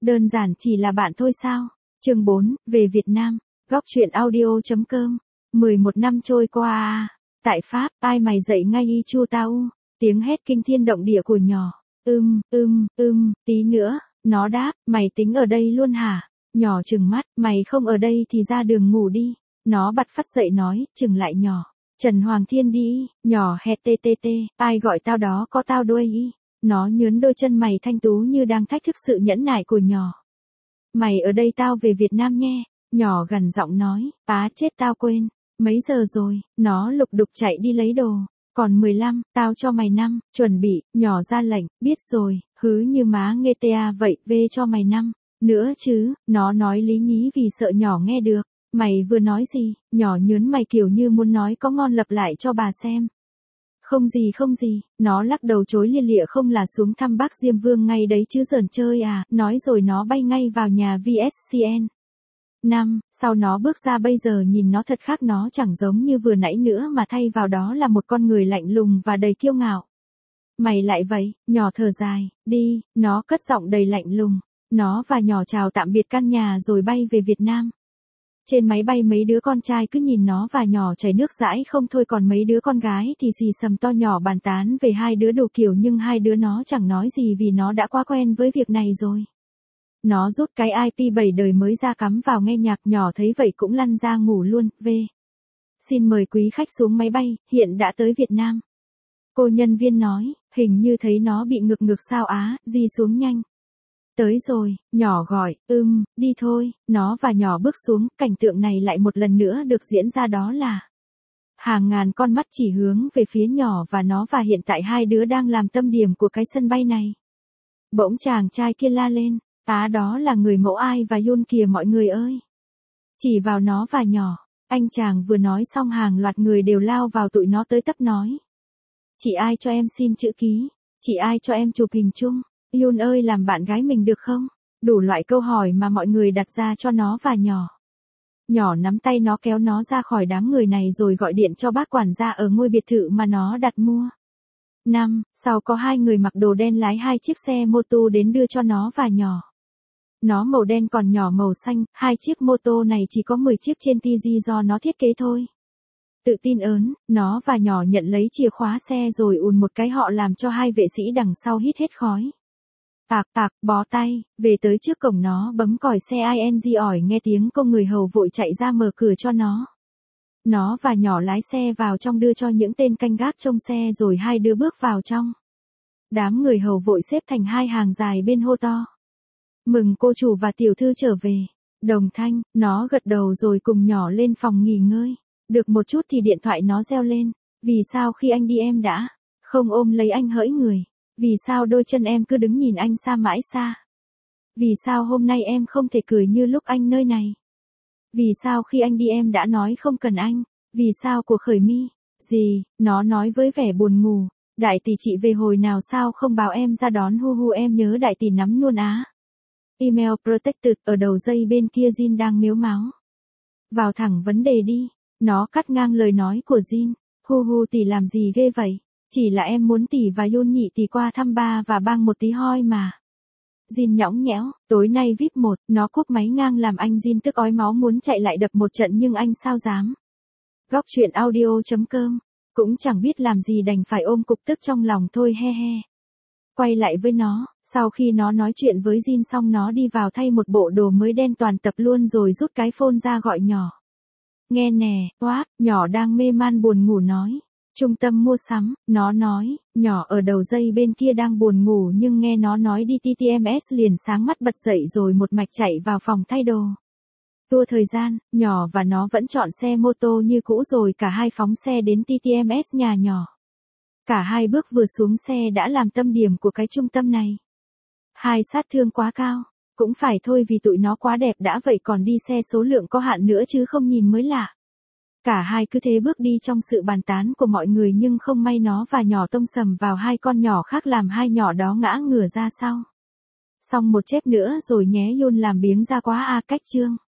Đơn giản chỉ là bạn thôi sao? Chương 4, về Việt Nam. Góc truyện audio.com. 11 năm trôi qua tại Pháp, ai mày dậy ngay y chu tao. Tiếng hét kinh thiên động địa của nhỏ. Tí nữa, nó đáp, mày tính ở đây luôn hả? Nhỏ trừng mắt, mày không ở đây thì ra đường ngủ đi. Nó bật phắt dậy nói, chừng lại nhỏ. Trần Hoàng Thiên đi, nhỏ hét tê, ai gọi tao đó có tao đuôi y. Nó nhướn đôi chân mày thanh tú như đang thách thức sự nhẫn nại của nhỏ. Mày ở đây tao về Việt Nam nghe. Nhỏ gằn giọng nói, chết tao quên. Mấy giờ rồi, nó lục đục chạy đi lấy đồ. Còn 15, tao cho mày 5, chuẩn bị, nhỏ ra lệnh, biết rồi, hứ như má nghe tea vậy, về cho mày 5. Nữa chứ, nó nói lý nhí vì sợ nhỏ nghe được. Mày vừa nói gì, nhỏ nhớn mày kiểu như muốn nói có ngon lặp lại cho bà xem. Không gì, nó lắc đầu chối lia lịa không là xuống thăm bác Diêm Vương ngay đấy chứ giỡn chơi à, nói rồi nó bay ngay vào nhà VSCN. Sau nó bước ra bây giờ nhìn nó thật khác nó chẳng giống như vừa nãy nữa mà thay vào đó là một con người lạnh lùng và đầy kiêu ngạo. Mày lại vậy, nhỏ thở dài, đi, nó cất giọng đầy lạnh lùng. Nó và nhỏ chào tạm biệt căn nhà rồi bay về Việt Nam. Trên máy bay mấy đứa con trai cứ nhìn nó và nhỏ chảy nước dãi không thôi còn mấy đứa con gái thì xì xầm to nhỏ bàn tán về hai đứa đủ kiểu nhưng hai đứa nó chẳng nói gì vì nó đã quá quen với việc này rồi. Nó rút cái IP7 đời mới ra cắm vào nghe nhạc nhỏ thấy vậy cũng lăn ra ngủ luôn, Xin mời quý khách xuống máy bay, hiện đã tới Việt Nam. Cô nhân viên nói, hình như thấy nó bị ngực sao á, di xuống nhanh. Tới rồi, nhỏ gọi, đi thôi, nó và nhỏ bước xuống, cảnh tượng này lại một lần nữa được diễn ra đó là hàng ngàn con mắt chỉ hướng về phía nhỏ và nó và hiện tại hai đứa đang làm tâm điểm của cái sân bay này. Bỗng chàng trai kia la lên, đó là người mẫu Ai và Yun kìa mọi người ơi. Chỉ vào nó và nhỏ, anh chàng vừa nói xong hàng loạt người đều lao vào tụi nó tới tấp nói. Chị Ai cho em xin chữ ký, chị Ai cho em chụp hình chung. Yun ơi làm bạn gái mình được không? Đủ loại câu hỏi mà mọi người đặt ra cho nó và nhỏ. Nhỏ nắm tay nó kéo nó ra khỏi đám người này rồi gọi điện cho bác quản gia ở ngôi biệt thự mà nó đặt mua. Sau có hai người mặc đồ đen lái hai chiếc xe mô tô đến đưa cho nó và nhỏ. Nó màu đen còn nhỏ màu xanh, hai chiếc mô tô này chỉ có 10 chiếc trên TG do nó thiết kế thôi. Tự tin ớn, nó và nhỏ nhận lấy chìa khóa xe rồi ùn một cái họ làm cho hai vệ sĩ đằng sau hít hết khói. Bó tay, về tới trước cổng nó bấm còi xe ing ỏi nghe tiếng cô người hầu vội chạy ra mở cửa cho nó. Nó và nhỏ lái xe vào trong đưa cho những tên canh gác trông xe rồi hai đứa bước vào trong. Đám người hầu vội xếp thành hai hàng dài bên hô to. Mừng cô chủ và tiểu thư trở về. Đồng thanh, nó gật đầu rồi cùng nhỏ lên phòng nghỉ ngơi. Được một chút thì điện thoại nó reo lên. Vì sao khi anh đi em đã không ôm lấy anh hỡi người? Vì sao đôi chân em cứ đứng nhìn anh xa mãi xa? Vì sao hôm nay em không thể cười như lúc anh nơi này? Vì sao khi anh đi em đã nói không cần anh? Vì sao của khởi mi? Gì, nó nói với vẻ buồn ngủ. Đại tỷ chị về hồi nào sao không báo em ra đón hu em nhớ đại tỷ lắm luôn á. Email protected ở đầu dây bên kia Jin đang mếu máo. Vào thẳng vấn đề đi. Nó cắt ngang lời nói của Jin. Hu tỷ làm gì ghê vậy? Chỉ là em muốn tỷ và Yun nhị tỷ qua thăm ba và bang một tí hoi mà. Jin nhõng nhẽo, tối nay VIP 1, nó cúp máy ngang làm anh Jin tức ói máu muốn chạy lại đập một trận nhưng anh sao dám. Góc truyện audio.com, cũng chẳng biết làm gì đành phải ôm cục tức trong lòng thôi he. Quay lại với nó, sau khi nó nói chuyện với Jin xong nó đi vào thay một bộ đồ mới đen toàn tập luôn rồi rút cái phone ra gọi nhỏ. Nghe nè, nhỏ đang mê man buồn ngủ nói. Trung tâm mua sắm, nó nói, nhỏ ở đầu dây bên kia đang buồn ngủ nhưng nghe nó nói đi TTMS liền sáng mắt bật dậy rồi một mạch chạy vào phòng thay đồ. Tua thời gian, nhỏ và nó vẫn chọn xe mô tô như cũ rồi cả hai phóng xe đến TTMS nhà nhỏ. Cả hai bước vừa xuống xe đã làm tâm điểm của cái trung tâm này. Hai sát thương quá cao, cũng phải thôi vì tụi nó quá đẹp đã vậy còn đi xe số lượng có hạn nữa chứ không nhìn mới lạ. Cả hai cứ thế bước đi trong sự bàn tán của mọi người nhưng không may nó và nhỏ tông sầm vào hai con nhỏ khác làm hai nhỏ đó ngã ngửa ra sau. Xong một chép nữa rồi nhé Yun làm biếng ra quá cách chương.